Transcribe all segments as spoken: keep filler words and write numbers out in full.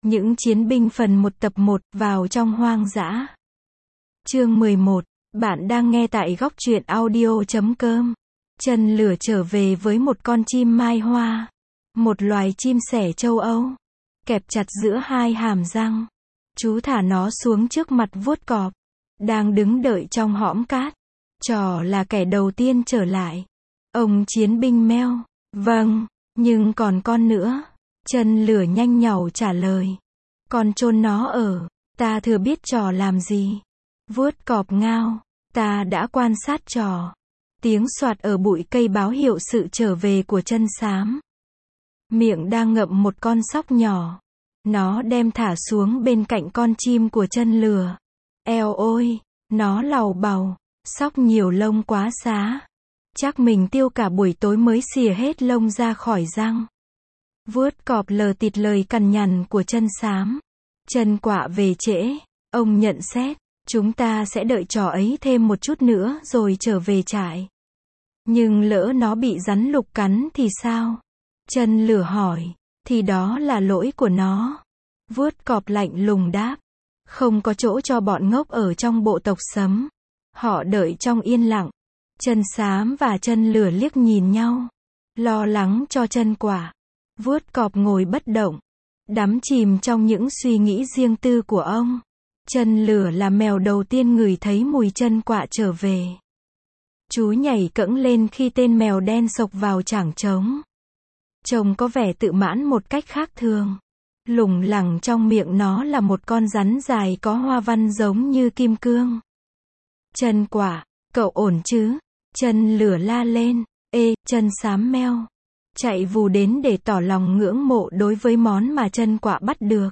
Những chiến binh phần một tập một, vào trong hoang dã. Chương mười một. Bạn đang nghe tại góc truyện audio chấm com. Chân lửa trở về với một con chim mai hoa. Một loài chim sẻ châu Âu. Kẹp chặt giữa hai hàm răng. Chú thả nó xuống trước mặt vuốt cọp. Đang đứng đợi trong hõm cát. Trò là kẻ đầu tiên trở lại. Ông chiến binh meo. Vâng, nhưng còn con nữa. Chân lửa nhanh nhảu trả lời. Con chôn nó ở. Ta thừa biết trò làm gì. Vuốt cọp ngao. Ta đã quan sát trò. Tiếng soạt ở bụi cây báo hiệu sự trở về của chân xám. Miệng đang ngậm một con sóc nhỏ. Nó đem thả xuống bên cạnh con chim của chân lửa. Eo ôi, nó làu bàu. Sóc nhiều lông quá xá. Chắc mình tiêu cả buổi tối mới xìa hết lông ra khỏi răng. Vuốt cọp lờ tịt lời cằn nhằn của chân xám. Chân quạ về trễ. Ông nhận xét. Chúng ta sẽ đợi trò ấy thêm một chút nữa rồi trở về trại. Nhưng lỡ nó bị rắn lục cắn thì sao? Chân lửa hỏi. Thì đó là lỗi của nó. Vuốt cọp lạnh lùng đáp. Không có chỗ cho bọn ngốc ở trong bộ tộc sấm. Họ đợi trong yên lặng. Chân xám và chân lửa liếc nhìn nhau. Lo lắng cho chân quạ. Vuốt cọp ngồi bất động. Đắm chìm trong những suy nghĩ riêng tư của ông. Chân lửa là mèo đầu tiên ngửi thấy mùi chân quạ trở về. Chú nhảy cẫng lên khi tên mèo đen xộc vào chảng trống. Trông có vẻ tự mãn một cách khác thường. Lủng lẳng trong miệng nó là một con rắn dài có hoa văn giống như kim cương. Chân quạ, cậu ổn chứ? Chân lửa la lên. Ê, chân xám meo. Chạy vù đến để tỏ lòng ngưỡng mộ đối với món mà chân quạ bắt được.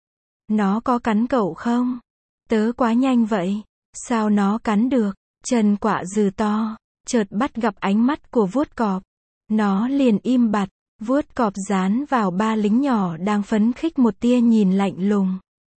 Nó có cắn cậu không? Tớ quá nhanh vậy. Sao nó cắn được? Chân quạ dừ to. Chợt bắt gặp ánh mắt của vuốt cọp. Nó liền im bặt. Vuốt cọp dán vào ba lính nhỏ đang phấn khích một tia nhìn lạnh lùng.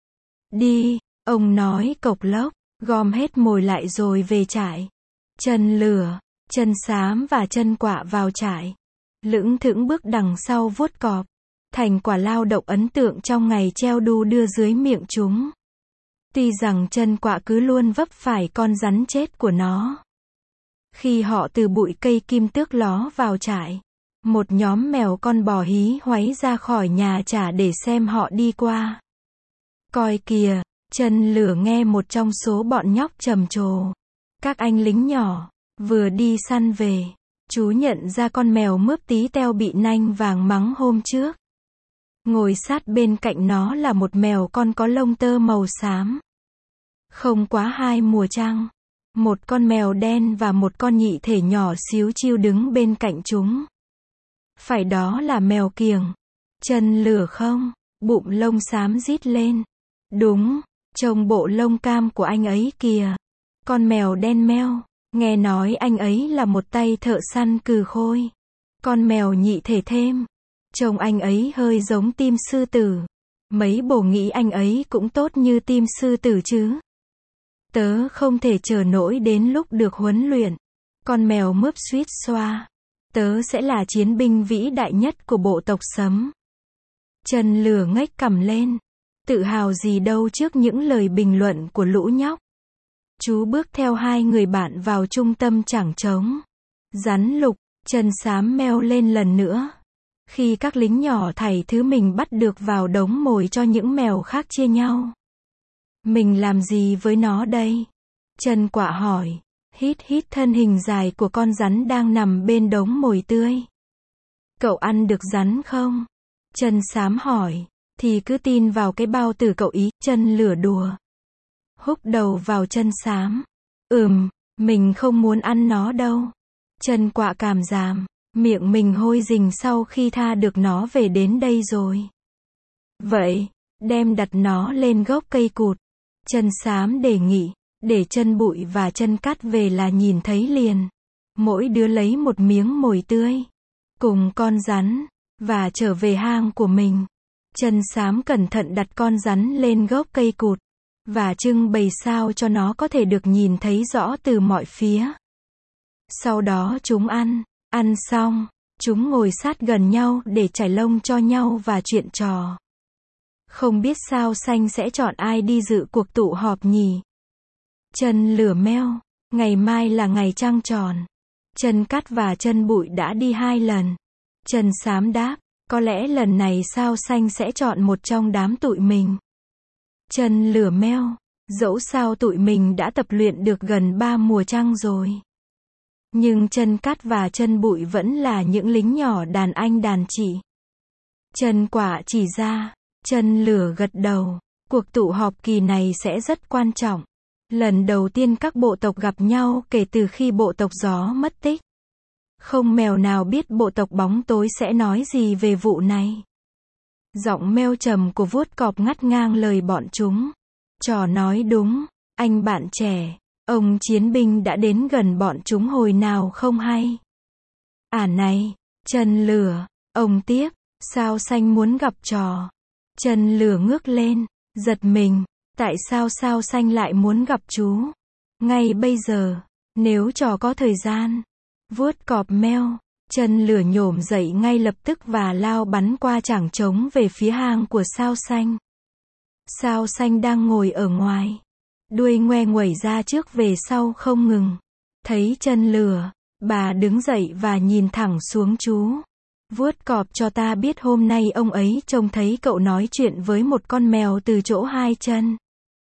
Đi, ông nói cộc lốc. Gom hết mồi lại rồi về trại. Chân lửa, chân xám và chân quạ vào trại. Lững thững bước đằng sau vuốt cọp. Thành quả lao động ấn tượng trong ngày treo đu đưa dưới miệng chúng. Tuy rằng chân quạ cứ luôn vấp phải con rắn chết của nó. Khi họ từ bụi cây kim tước ló vào trại. Một nhóm mèo con bò hí hoáy ra khỏi nhà chả để xem họ đi qua. Coi kìa, chân lửa nghe một trong số bọn nhóc trầm trồ. Các anh lính nhỏ, vừa đi săn về. Chú nhận ra con mèo mướp tí teo bị nanh vàng mắng hôm trước. Ngồi sát bên cạnh nó là một mèo con có lông tơ màu xám. Không quá hai mùa trăng. Một con mèo đen và một con nhị thể nhỏ xíu chiu đứng bên cạnh chúng. Phải đó là mèo kiểng. Chân lửa không? Bụng lông xám rít lên. Đúng, trông bộ lông cam của anh ấy kìa. Con mèo đen meo. Nghe nói anh ấy là một tay thợ săn cừ khôi. Con mèo nhị thể thêm. Trông anh ấy hơi giống tim sư tử. Mấy bồ nghĩ anh ấy cũng tốt như tim sư tử chứ. Tớ không thể chờ nổi đến lúc được huấn luyện. Con mèo mướp suýt xoa. Tớ sẽ là chiến binh vĩ đại nhất của bộ tộc sấm. Chân lửa ngếch cằm lên. Tự hào gì đâu trước những lời bình luận của lũ nhóc. Chú bước theo hai người bạn vào trung tâm chảng trống. Rắn lục, chân xám meo lên lần nữa. Khi các lính nhỏ thảy thứ mình bắt được vào đống mồi cho những mèo khác chia nhau. Mình làm gì với nó đây? Chân quạ hỏi. Hít hít thân hình dài của con rắn đang nằm bên đống mồi tươi. Cậu ăn được rắn không? Chân xám hỏi. Thì cứ tin vào cái bao tử cậu ý. Chân lửa đùa. Húc đầu vào chân xám. Ừm, mình không muốn ăn nó đâu. Chân quạ cảm giảm. Miệng mình hôi rình sau khi tha được nó về đến đây rồi. Vậy, đem đặt nó lên gốc cây cụt. Chân xám đề nghị. Để chân bụi và chân cát về là nhìn thấy liền. Mỗi đứa lấy một miếng mồi tươi. Cùng con rắn. Và trở về hang của mình. Chân xám cẩn thận đặt con rắn lên gốc cây cụt. Và trưng bày sao cho nó có thể được nhìn thấy rõ từ mọi phía. Sau đó chúng ăn. Ăn xong, chúng ngồi sát gần nhau để trải lông cho nhau và chuyện trò. Không biết Sao Xanh sẽ chọn ai đi dự cuộc tụ họp nhỉ? Chân Lửa meo, ngày mai là ngày trăng tròn. Chân Cát và Chân Bụi đã đi hai lần. Chân Xám đáp, có lẽ lần này Sao Xanh sẽ chọn một trong đám tụi mình. Chân Lửa meo, dẫu sao tụi mình đã tập luyện được gần ba mùa trăng rồi. Nhưng Chân Cát và Chân Bụi vẫn là những lính nhỏ đàn anh đàn chị. Chân Quả chỉ ra, Chân Lửa gật đầu, cuộc tụ họp kỳ này sẽ rất quan trọng. Lần đầu tiên các bộ tộc gặp nhau kể từ khi bộ tộc Gió mất tích. Không mèo nào biết bộ tộc Bóng Tối sẽ nói gì về vụ này. Giọng meo trầm của Vuốt Cọp ngắt ngang lời bọn chúng. Trò nói đúng, anh bạn trẻ, ông chiến binh đã đến gần bọn chúng hồi nào không hay. À này, Chân Lửa, ông tiếp, Sao Xanh muốn gặp trò. Chân Lửa ngước lên, giật mình, tại sao Sao Xanh lại muốn gặp chú? Ngay bây giờ, nếu trò có thời gian. Vuốt Cọp meo, Chân Lửa nhổm dậy ngay lập tức và lao bắn qua chảng trống về phía hang của Sao Xanh. Sao Xanh đang ngồi ở ngoài. Đuôi ngoe nguẩy ra trước về sau không ngừng. Thấy Chân Lửa, bà đứng dậy và nhìn thẳng xuống chú. Vuốt Cọp cho ta biết hôm nay ông ấy trông thấy cậu nói chuyện với một con mèo từ chỗ hai chân.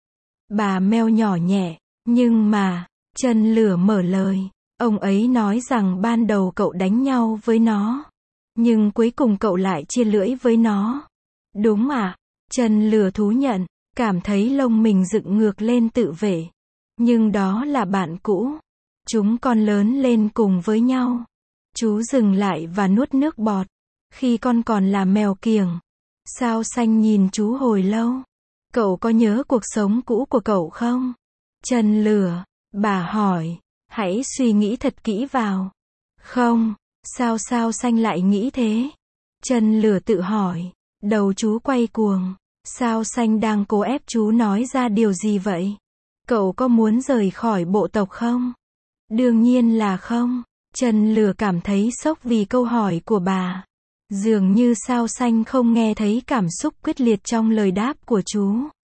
Bà meo nhỏ nhẹ, nhưng mà, Chân Lửa mở lời. Ông ấy nói rằng ban đầu cậu đánh nhau với nó. Nhưng cuối cùng cậu lại chia lưỡi với nó. Đúng à? Chân Lửa thú nhận, cảm thấy lông mình dựng ngược lên tự vệ. Nhưng đó là bạn cũ. Chúng con lớn lên cùng với nhau. Chú dừng lại và nuốt nước bọt. Khi con còn là mèo kiểng. Sao Xanh nhìn chú hồi lâu. Cậu có nhớ cuộc sống cũ của cậu không? Chân Lửa, bà hỏi. Hãy suy nghĩ thật kỹ vào. Không, sao Sao Xanh lại nghĩ thế? Chân Lửa tự hỏi. Đầu chú quay cuồng. Sao Xanh đang cố ép chú nói ra điều gì vậy? Cậu có muốn rời khỏi bộ tộc không? Đương nhiên là không. Chân Lửa cảm thấy sốc vì câu hỏi của bà. Dường như Sao Xanh không nghe thấy cảm xúc quyết liệt trong lời đáp của chú.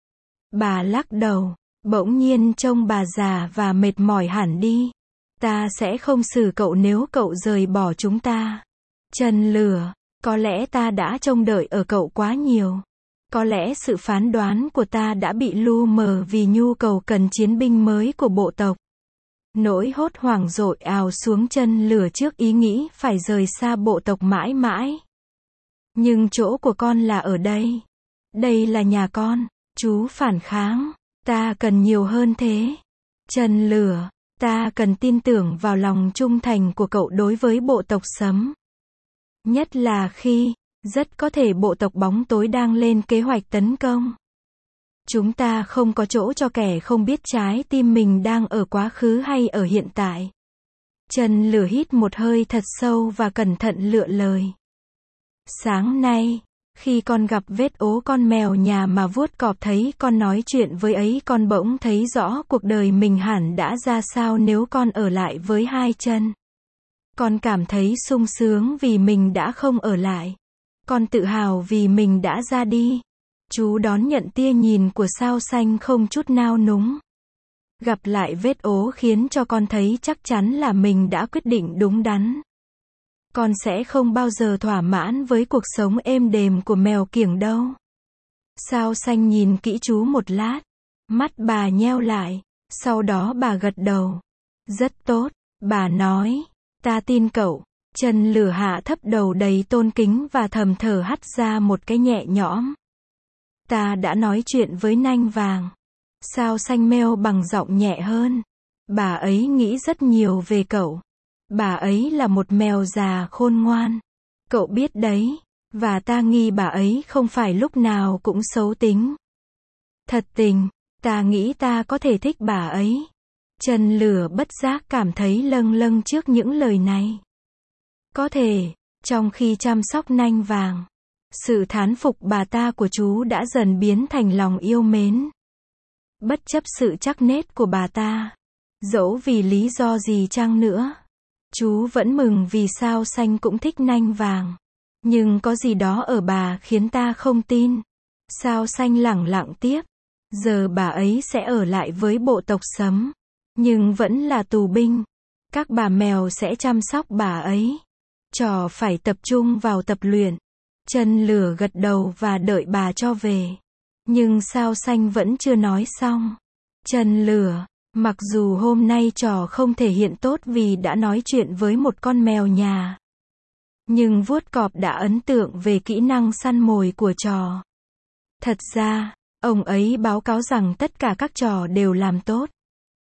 Bà lắc đầu, bỗng nhiên trông bà già và mệt mỏi hẳn đi. Ta sẽ không xử cậu nếu cậu rời bỏ chúng ta. Chân Lửa, có lẽ ta đã trông đợi ở cậu quá nhiều. Có lẽ sự phán đoán của ta đã bị lu mờ vì nhu cầu cần chiến binh mới của bộ tộc. Nỗi hốt hoảng dội ào xuống Chân Lửa trước ý nghĩ phải rời xa bộ tộc mãi mãi. Nhưng chỗ của con là ở đây. Đây là nhà con. Chú phản kháng. Ta cần nhiều hơn thế. Chân Lửa, ta cần tin tưởng vào lòng trung thành của cậu đối với bộ tộc Sấm. Nhất là khi, rất có thể bộ tộc Bóng Tối đang lên kế hoạch tấn công. Chúng ta không có chỗ cho kẻ không biết trái tim mình đang ở quá khứ hay ở hiện tại. Chân Lửa hít một hơi thật sâu và cẩn thận lựa lời. Sáng nay, khi con gặp vết ố con mèo nhà mà Vuốt Cọp thấy con nói chuyện với ấy, con bỗng thấy rõ cuộc đời mình hẳn đã ra sao nếu con ở lại với hai chân. Con cảm thấy sung sướng vì mình đã không ở lại. Con tự hào vì mình đã ra đi. Chú đón nhận tia nhìn của Sao Xanh không chút nao núng. Gặp lại vết ố khiến cho con thấy chắc chắn là mình đã quyết định đúng đắn. Con sẽ không bao giờ thỏa mãn với cuộc sống êm đềm của mèo kiểng đâu. Sao Xanh nhìn kỹ chú một lát. Mắt bà nheo lại. Sau đó bà gật đầu. Rất tốt, bà nói. Ta tin cậu. Chân Lửa hạ thấp đầu đầy tôn kính và thầm thở hắt ra một cái nhẹ nhõm. Ta đã nói chuyện với Nanh Vàng. Sao Xanh meo bằng giọng nhẹ hơn. Bà ấy nghĩ rất nhiều về cậu. Bà ấy là một mèo già khôn ngoan. Cậu biết đấy. Và ta nghi bà ấy không phải lúc nào cũng xấu tính. Thật tình, ta nghĩ ta có thể thích bà ấy. Chân Lửa bất giác cảm thấy lâng lâng trước những lời này. Có thể, trong khi chăm sóc Nanh Vàng, sự thán phục bà ta của chú đã dần biến thành lòng yêu mến. Bất chấp sự chắc nết của bà ta, dẫu vì lý do gì chăng nữa, chú vẫn mừng vì Sao Xanh cũng thích Nanh Vàng. Nhưng có gì đó ở bà khiến ta không tin. Sao Xanh lẳng lặng tiếp. Giờ bà ấy sẽ ở lại với bộ tộc Sấm. Nhưng vẫn là tù binh. Các bà mèo sẽ chăm sóc bà ấy. Trò phải tập trung vào tập luyện. Chân lửa gật đầu và đợi bà cho về. Nhưng Sao Xanh vẫn chưa nói xong. Chân lửa, mặc dù hôm nay trò không thể hiện tốt vì đã nói chuyện với một con mèo nhà. Nhưng vuốt cọp đã ấn tượng về kỹ năng săn mồi của trò. Thật ra, ông ấy báo cáo rằng tất cả các trò đều làm tốt.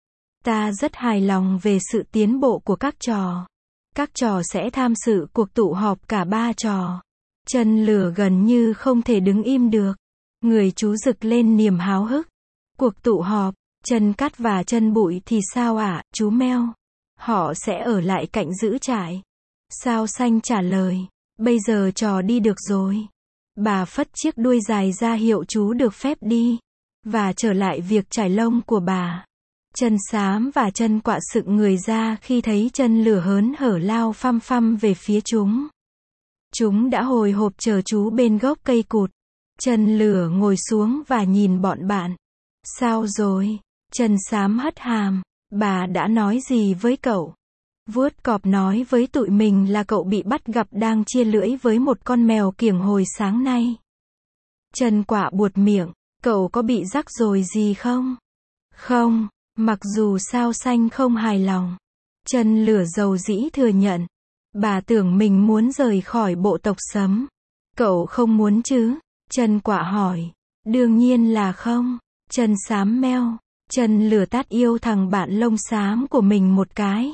Ta rất hài lòng về sự tiến bộ của các trò. Các trò sẽ tham dự cuộc tụ họp cả ba trò. Chân lửa gần như không thể đứng im được. Người chú rực lên niềm háo hức. Cuộc tụ họp, Chân Cát và Chân Bụi thì sao ạ, chú mèo? Họ sẽ ở lại cạnh giữ trại. Sao Xanh trả lời. Bây giờ trò đi được rồi. Bà phất chiếc đuôi dài ra hiệu chú được phép đi. Và trở lại việc trải lông của bà. Chân Xám và Chân Quạ sựng người ra khi thấy Chân lửa hớn hở lao phăm phăm về phía chúng. Chúng đã hồi hộp chờ chú bên gốc cây cụt. Chân lửa ngồi xuống và nhìn bọn bạn. Sao rồi? Chân Xám hất hàm. Bà đã nói gì với cậu? Vuốt cọp nói với tụi mình là cậu bị bắt gặp đang chia lưỡi với một con mèo kiểng hồi sáng nay. Chân Quạ buột miệng. Cậu có bị rắc rối gì không? Không, mặc dù Sao Xanh không hài lòng. Chân lửa dầu dĩ thừa nhận. Bà tưởng mình muốn rời khỏi bộ tộc Sấm. Cậu không muốn chứ? Chân Quạ hỏi. Đương nhiên là không. Chân Xám meo. Chân lửa tát yêu thằng bạn lông xám của mình một cái.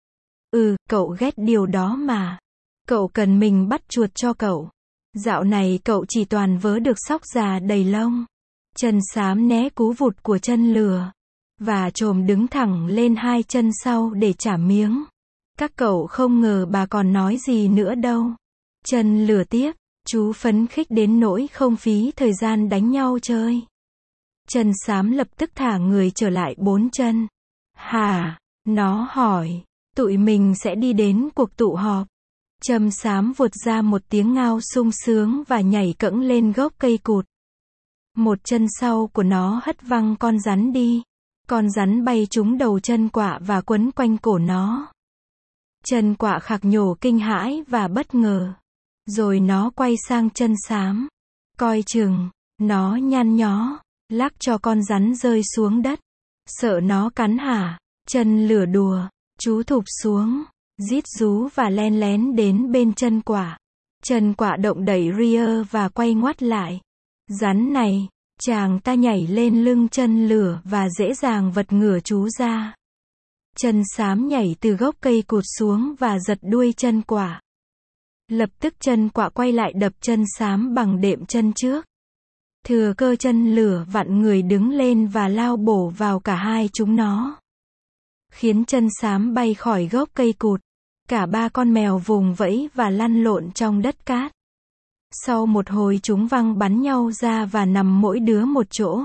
Ừ, cậu ghét điều đó mà. Cậu cần mình bắt chuột cho cậu. Dạo này cậu chỉ toàn vớ được sóc già đầy lông. Chân Xám né cú vụt của chân lửa. Và trồm đứng thẳng lên hai chân sau để trả miếng. Các cậu không ngờ bà còn nói gì nữa đâu. Chân lửa tiếp. Chú phấn khích đến nỗi không phí thời gian đánh nhau chơi. Chân Xám lập tức thả người trở lại bốn chân. Hả? Nó hỏi. Tụi mình sẽ đi đến cuộc tụ họp. Châm Xám vụt ra một tiếng ngao sung sướng và nhảy cẫng lên gốc cây cụt. Một chân sau của nó hất văng con rắn đi. Con rắn bay trúng đầu Chân Quạ và quấn quanh cổ nó. Chân Quạ khạc nhổ kinh hãi và bất ngờ. Rồi nó quay sang Chân Xám. Coi chừng, nó nhăn nhó, lắc cho con rắn rơi xuống đất. Sợ nó cắn hả? Chân lửa đùa. Chú thụp xuống, rít rú và len lén đến bên Chân Quạ. Chân Quạ động đẩy rear và quay ngoắt lại. Rắn này, chàng ta nhảy lên lưng chân lửa và dễ dàng vật ngửa chú ra. Chân Xám nhảy từ gốc cây cụt xuống và giật đuôi Chân Quạ. Lập tức Chân Quạ quay lại đập Chân Xám bằng đệm chân trước. Thừa cơ chân lửa vặn người đứng lên và lao bổ vào cả hai chúng nó. Khiến Chân Xám bay khỏi gốc cây cụt. Cả ba con mèo vùng vẫy và lăn lộn trong đất cát. Sau một hồi chúng văng bắn nhau ra và nằm mỗi đứa một chỗ.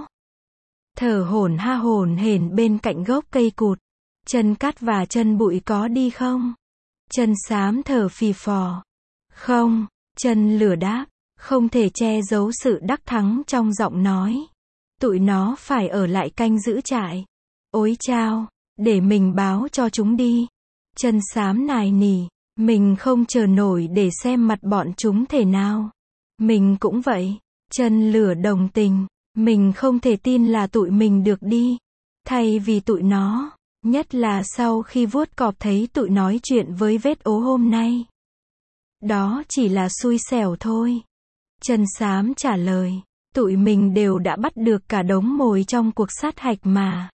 Thở hổn ha hổn hển bên cạnh gốc cây cụt. Chân Cát và Chân Bụi có đi không? Chân Xám thở phì phò. Không, Chân lửa đáp. Không thể che giấu sự đắc thắng trong giọng nói. Tụi nó phải ở lại canh giữ trại. Ôi chao, để mình báo cho chúng đi. Chân Xám nài nỉ. Mình không chờ nổi để xem mặt bọn chúng thể nào. Mình cũng vậy. Chân lửa đồng tình. Mình không thể tin là tụi mình được đi. Thay vì tụi nó. Nhất là sau khi vuốt cọp thấy tụi nói chuyện với vết ố hôm nay. Đó chỉ là xui xẻo thôi. Chân Xám trả lời. Tụi mình đều đã bắt được cả đống mồi trong cuộc sát hạch mà.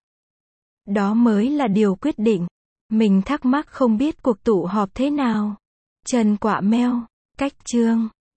Đó mới là điều quyết định. Mình thắc mắc không biết cuộc tụ họp thế nào. Chân Quạ meo. Cách chương